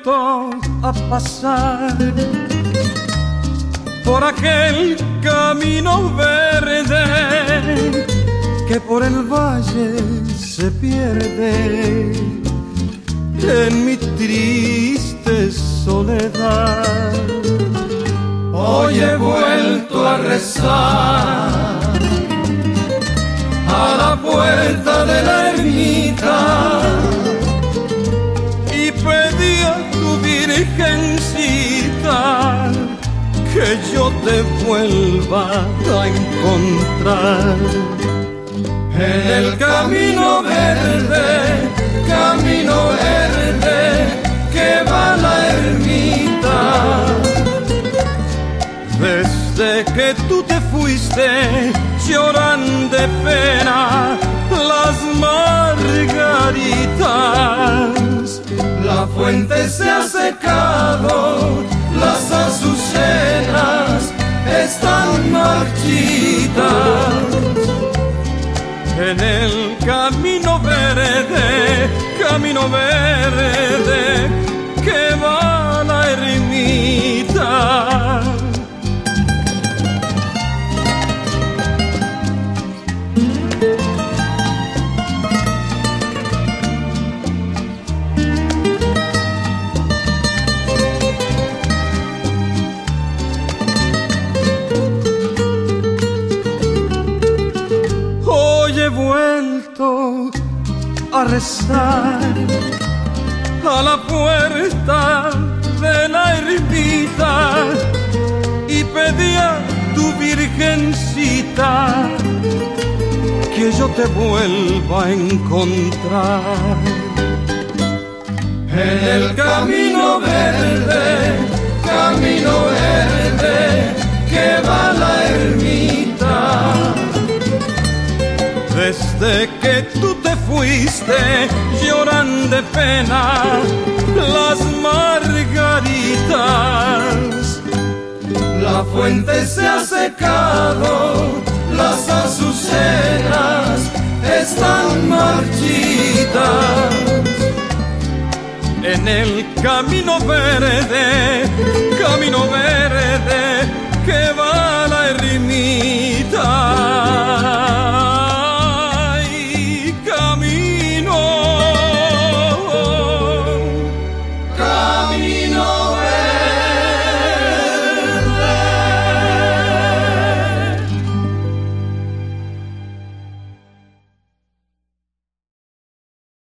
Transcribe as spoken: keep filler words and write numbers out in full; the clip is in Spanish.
vuelto a pasar por aquel camino verde que por el valle se pierde en mi triste soledad. Hoy he vuelto a rezar a la puerta de la ermita y pedí a tu virgencita que yo te vuelva a encontrar. En el camino verde, camino verde, que va la ermita. Desde que tú te fuiste, lloran de pena las margaritas. La fuente se ha secado, las azucenas están marchitas. En el camino verde, camino verde, que va la ermita. A rezar a la puerta de la ermita y pedí a tu virgencita que yo te vuelva a encontrar. En el camino verde, camino verde, que va la ermita. Desde que tú te fuiste, lloran de pena las margaritas. La fuente se ha secado, las azucenas están marchitas. En el camino verde, camino verde, que va la ermita.